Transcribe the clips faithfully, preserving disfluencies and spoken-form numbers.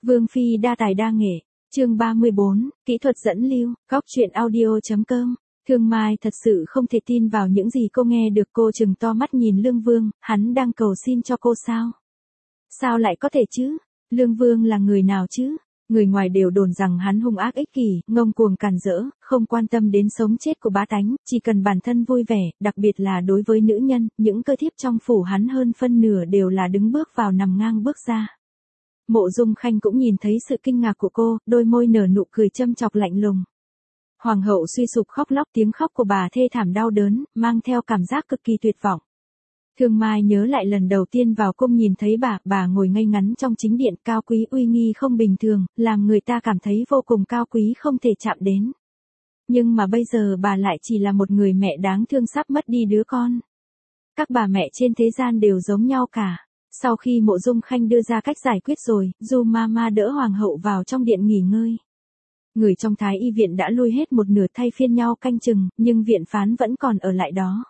Vương phi đa tài đa nghệ, chương ba mươi bốn, kỹ thuật dẫn lưu, góc truyện audio chấm com. Thương Mai thật sự không thể tin vào những gì cô nghe được, cô trừng to mắt nhìn Lương Vương, hắn đang cầu xin cho cô sao? Sao lại có thể chứ? Lương Vương là người nào chứ? Người ngoài đều đồn rằng hắn hung ác ích kỷ, ngông cuồng càn rỡ, không quan tâm đến sống chết của bá tánh, chỉ cần bản thân vui vẻ, đặc biệt là đối với nữ nhân, những cơ thiếp trong phủ hắn hơn phân nửa đều là đứng bước vào nằm ngang bước ra. Mộ Dung Khanh cũng nhìn thấy sự kinh ngạc của cô, đôi môi nở nụ cười châm chọc lạnh lùng. Hoàng hậu suy sụp khóc lóc, tiếng khóc của bà thê thảm đau đớn, mang theo cảm giác cực kỳ tuyệt vọng. Thương Mai nhớ lại lần đầu tiên vào cung nhìn thấy bà, bà ngồi ngây ngắn trong chính điện, cao quý uy nghi không bình thường, làm người ta cảm thấy vô cùng cao quý không thể chạm đến. Nhưng mà bây giờ bà lại chỉ là một người mẹ đáng thương sắp mất đi đứa con. Các bà mẹ trên thế gian đều giống nhau cả. Sau khi Mộ Dung Khanh đưa ra cách giải quyết rồi, Du Mama đỡ hoàng hậu vào trong điện nghỉ ngơi. Người trong Thái y viện đã lui hết một nửa thay phiên nhau canh chừng, nhưng viện phán vẫn còn ở lại đó.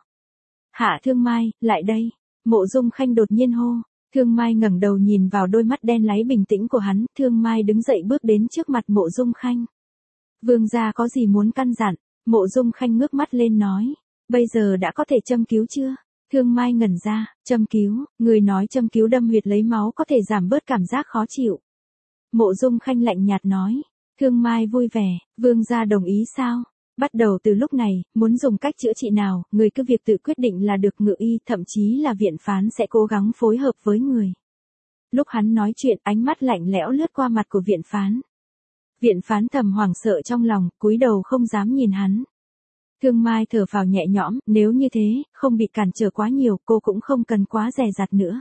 Hạ Thương Mai, lại đây. Mộ Dung Khanh đột nhiên hô. Thương Mai ngẩng đầu nhìn vào đôi mắt đen láy bình tĩnh của hắn, Thương Mai đứng dậy bước đến trước mặt Mộ Dung Khanh. Vương gia có gì muốn căn dặn? Mộ Dung Khanh ngước mắt lên nói. Bây giờ đã có thể châm cứu chưa? Thương Mai ngẩn ra, châm cứu, người nói châm cứu đâm huyệt lấy máu có thể giảm bớt cảm giác khó chịu. Mộ Dung Khanh lạnh nhạt nói. Thương Mai vui vẻ, vương gia đồng ý sao? Bắt đầu từ lúc này, muốn dùng cách chữa trị nào, người cứ việc tự quyết định là được, ngự y, thậm chí là viện phán sẽ cố gắng phối hợp với người. Lúc hắn nói chuyện, ánh mắt lạnh lẽo lướt qua mặt của viện phán. Viện phán thầm hoảng sợ trong lòng, cúi đầu không dám nhìn hắn. Thương Mai thở phào nhẹ nhõm, nếu như thế, không bị cản trở quá nhiều, cô cũng không cần quá dè dặt nữa.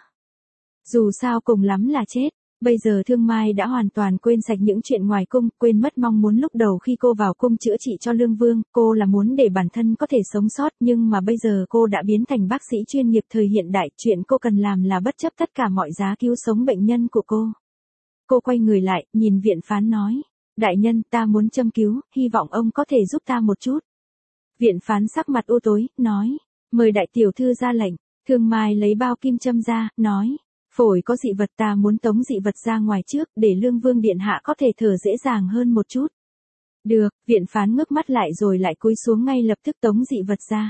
Dù sao cùng lắm là chết. Bây giờ Thương Mai đã hoàn toàn quên sạch những chuyện ngoài cung, quên mất mong muốn lúc đầu khi cô vào cung chữa trị cho Lương Vương, cô là muốn để bản thân có thể sống sót, nhưng mà bây giờ cô đã biến thành bác sĩ chuyên nghiệp thời hiện đại, chuyện cô cần làm là bất chấp tất cả mọi giá cứu sống bệnh nhân của cô. Cô quay người lại, nhìn viện phán nói, đại nhân, ta muốn châm cứu, hy vọng ông có thể giúp ta một chút. Viện phán sắc mặt u tối, nói, mời đại tiểu thư ra lệnh. Thương Mai lấy bao kim châm ra, nói, phổi có dị vật, ta muốn tống dị vật ra ngoài trước, để Lương Vương điện hạ có thể thở dễ dàng hơn một chút. Được, viện phán ngước mắt lại rồi lại cúi xuống ngay lập tức tống dị vật ra.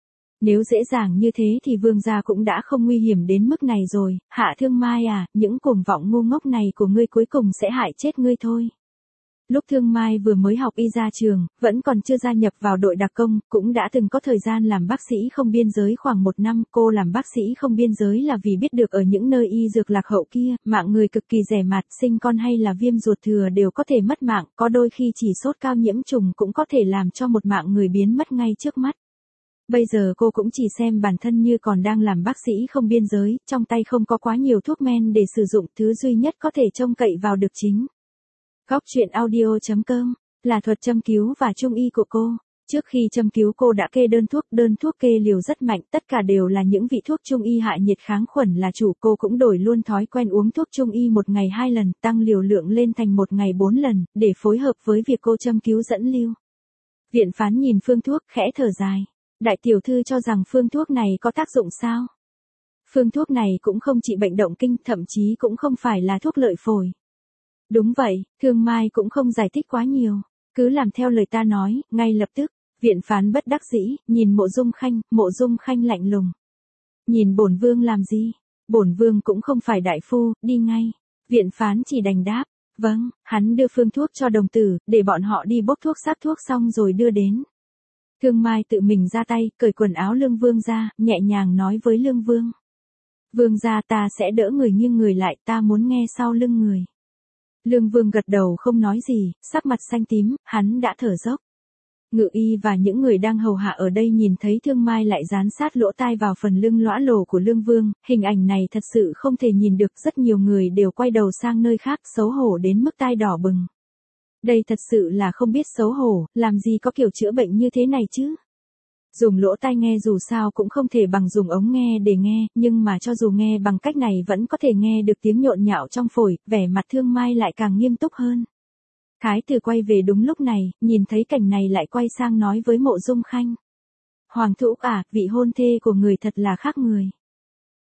Nếu dễ dàng như thế thì vương gia cũng đã không nguy hiểm đến mức này rồi, Hạ Thương Mai à, những cuồng vọng ngu ngốc này của ngươi cuối cùng sẽ hại chết ngươi thôi. Lúc Thương Mai vừa mới học y ra trường, vẫn còn chưa gia nhập vào đội đặc công, cũng đã từng có thời gian làm bác sĩ không biên giới khoảng một năm. Cô làm bác sĩ không biên giới là vì biết được ở những nơi y dược lạc hậu kia, mạng người cực kỳ rẻ mạt, sinh con hay là viêm ruột thừa đều có thể mất mạng, có đôi khi chỉ sốt cao nhiễm trùng cũng có thể làm cho một mạng người biến mất ngay trước mắt. Bây giờ cô cũng chỉ xem bản thân như còn đang làm bác sĩ không biên giới, trong tay không có quá nhiều thuốc men để sử dụng, thứ duy nhất có thể trông cậy vào được chính góc truyện audio chấm com là thuật châm cứu và trung y của cô. Trước khi châm cứu cô đã kê đơn thuốc, đơn thuốc kê liều rất mạnh, tất cả đều là những vị thuốc trung y hạ nhiệt kháng khuẩn là chủ. Cô cũng đổi luôn thói quen uống thuốc trung y một ngày hai lần, tăng liều lượng lên thành một ngày bốn lần, để phối hợp với việc cô châm cứu dẫn lưu. Viện phán nhìn phương thuốc, khẽ thở dài. Đại tiểu thư cho rằng phương thuốc này có tác dụng sao? Phương thuốc này cũng không trị bệnh động kinh, thậm chí cũng không phải là thuốc lợi phổi. Đúng vậy, Thương Mai cũng không giải thích quá nhiều. Cứ làm theo lời ta nói, ngay lập tức. Viện phán bất đắc dĩ, nhìn Mộ Dung Khanh, Mộ Dung Khanh lạnh lùng. Nhìn bổn vương làm gì? Bổn vương cũng không phải đại phu, đi ngay. Viện phán chỉ đành đáp. Vâng, hắn đưa phương thuốc cho đồng tử, để bọn họ đi bốc thuốc sát thuốc xong rồi đưa đến. Thương Mai tự mình ra tay, cởi quần áo Lương Vương ra, nhẹ nhàng nói với Lương Vương. Vương gia, ta sẽ đỡ người nghiêng người lại, ta muốn nghe sau lưng người. Lương Vương gật đầu không nói gì, sắc mặt xanh tím, hắn đã thở dốc. Ngự y và những người đang hầu hạ ở đây nhìn thấy Thương Mai lại dán sát lỗ tai vào phần lưng lõa lồ của Lương Vương, hình ảnh này thật sự không thể nhìn được, rất nhiều người đều quay đầu sang nơi khác, xấu hổ đến mức tai đỏ bừng. Đây thật sự là không biết xấu hổ, làm gì có kiểu chữa bệnh như thế này chứ. Dùng lỗ tai nghe dù sao cũng không thể bằng dùng ống nghe để nghe, nhưng mà cho dù nghe bằng cách này vẫn có thể nghe được tiếng nhộn nhạo trong phổi, vẻ mặt Thương Mai lại càng nghiêm túc hơn. Thái tử quay về đúng lúc này, nhìn thấy cảnh này lại quay sang nói với Mộ Dung Khanh. Hoàng thúc à, vị hôn thê của người thật là khác người.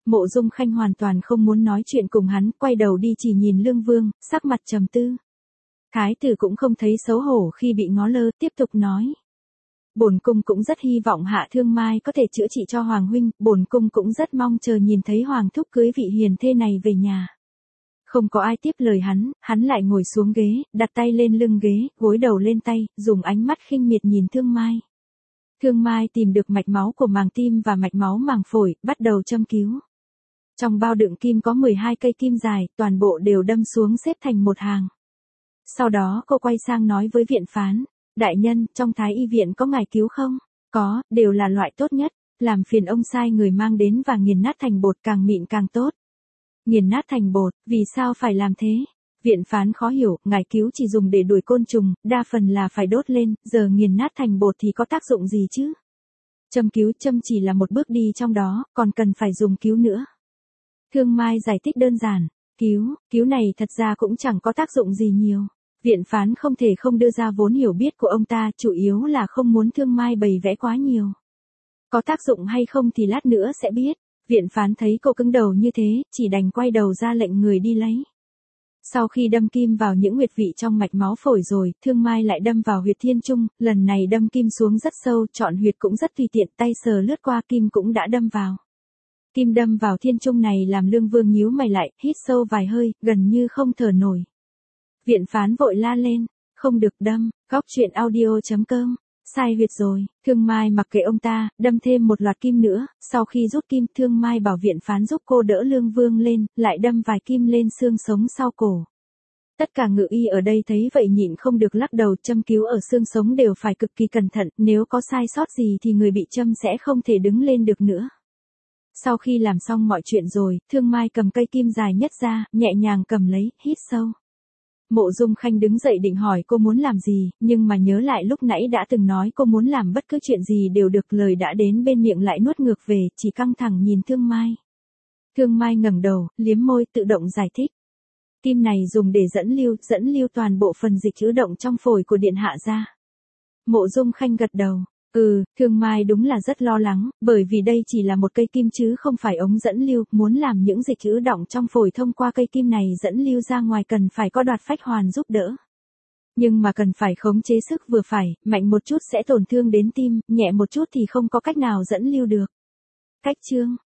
Mộ Dung Khanh hoàn toàn không muốn nói chuyện cùng hắn, quay đầu đi chỉ nhìn Lương Vương, sắc mặt trầm tư. Thái tử cũng không thấy xấu hổ khi bị ngó lơ, tiếp tục nói. Bổn cung cũng rất hy vọng Hạ Thương Mai có thể chữa trị cho Hoàng huynh, bổn cung cũng rất mong chờ nhìn thấy Hoàng thúc cưới vị hiền thê này về nhà. Không có ai tiếp lời hắn, hắn lại ngồi xuống ghế, đặt tay lên lưng ghế, gối đầu lên tay, dùng ánh mắt khinh miệt nhìn Thương Mai. Thương Mai tìm được mạch máu của màng tim và mạch máu màng phổi, bắt đầu châm cứu. Trong bao đựng kim có mười hai cây kim dài, toàn bộ đều đâm xuống xếp thành một hàng. Sau đó cô quay sang nói với viện phán, đại nhân, trong Thái y viện có ngài cứu không? Có, đều là loại tốt nhất, làm phiền ông sai người mang đến và nghiền nát thành bột, càng mịn càng tốt. Nghiền nát thành bột, vì sao phải làm thế? Viện phán khó hiểu, ngài cứu chỉ dùng để đuổi côn trùng, đa phần là phải đốt lên, giờ nghiền nát thành bột thì có tác dụng gì chứ? Châm cứu châm chỉ là một bước đi trong đó, còn cần phải dùng cứu nữa. Thương Mai giải thích đơn giản, cứu, cứu này thật ra cũng chẳng có tác dụng gì nhiều. Viện phán không thể không đưa ra vốn hiểu biết của ông ta, chủ yếu là không muốn Thương Mai bày vẽ quá nhiều. Có tác dụng hay không thì lát nữa sẽ biết. Viện phán thấy cô cứng đầu như thế, chỉ đành quay đầu ra lệnh người đi lấy. Sau khi đâm kim vào những huyệt vị trong mạch máu phổi rồi, Thương Mai lại đâm vào huyệt thiên trung, lần này đâm kim xuống rất sâu, chọn huyệt cũng rất tùy tiện, tay sờ lướt qua kim cũng đã đâm vào. Kim đâm vào thiên trung này làm Lương Vương nhíu mày lại, hít sâu vài hơi, gần như không thở nổi. Viện phán vội la lên, không được đâm, góc truyện audio chấm com, sai huyệt rồi. Thương Mai mặc kệ ông ta, đâm thêm một loạt kim nữa, sau khi rút kim, Thương Mai bảo viện phán giúp cô đỡ Lương Vương lên, lại đâm vài kim lên xương sống sau cổ. Tất cả ngự y ở đây thấy vậy nhịn không được lắc đầu, châm cứu ở xương sống đều phải cực kỳ cẩn thận, nếu có sai sót gì thì người bị châm sẽ không thể đứng lên được nữa. Sau khi làm xong mọi chuyện rồi, Thương Mai cầm cây kim dài nhất ra, nhẹ nhàng cầm lấy, hít sâu. Mộ Dung Khanh đứng dậy định hỏi cô muốn làm gì, nhưng mà nhớ lại lúc nãy đã từng nói cô muốn làm bất cứ chuyện gì đều được, lời đã đến bên miệng lại nuốt ngược về, chỉ căng thẳng nhìn Thương Mai. Thương Mai ngẩng đầu, liếm môi tự động giải thích. Kim này dùng để dẫn lưu, dẫn lưu toàn bộ phần dịch ứ động trong phổi của điện hạ ra. Mộ Dung Khanh gật đầu. Ừ, Thương Mai đúng là rất lo lắng, bởi vì đây chỉ là một cây kim chứ không phải ống dẫn lưu, muốn làm những dịch ứ động trong phổi thông qua cây kim này dẫn lưu ra ngoài cần phải có đoạt phách hoàn giúp đỡ. Nhưng mà cần phải khống chế sức vừa phải, mạnh một chút sẽ tổn thương đến tim, nhẹ một chút thì không có cách nào dẫn lưu được. Cách chương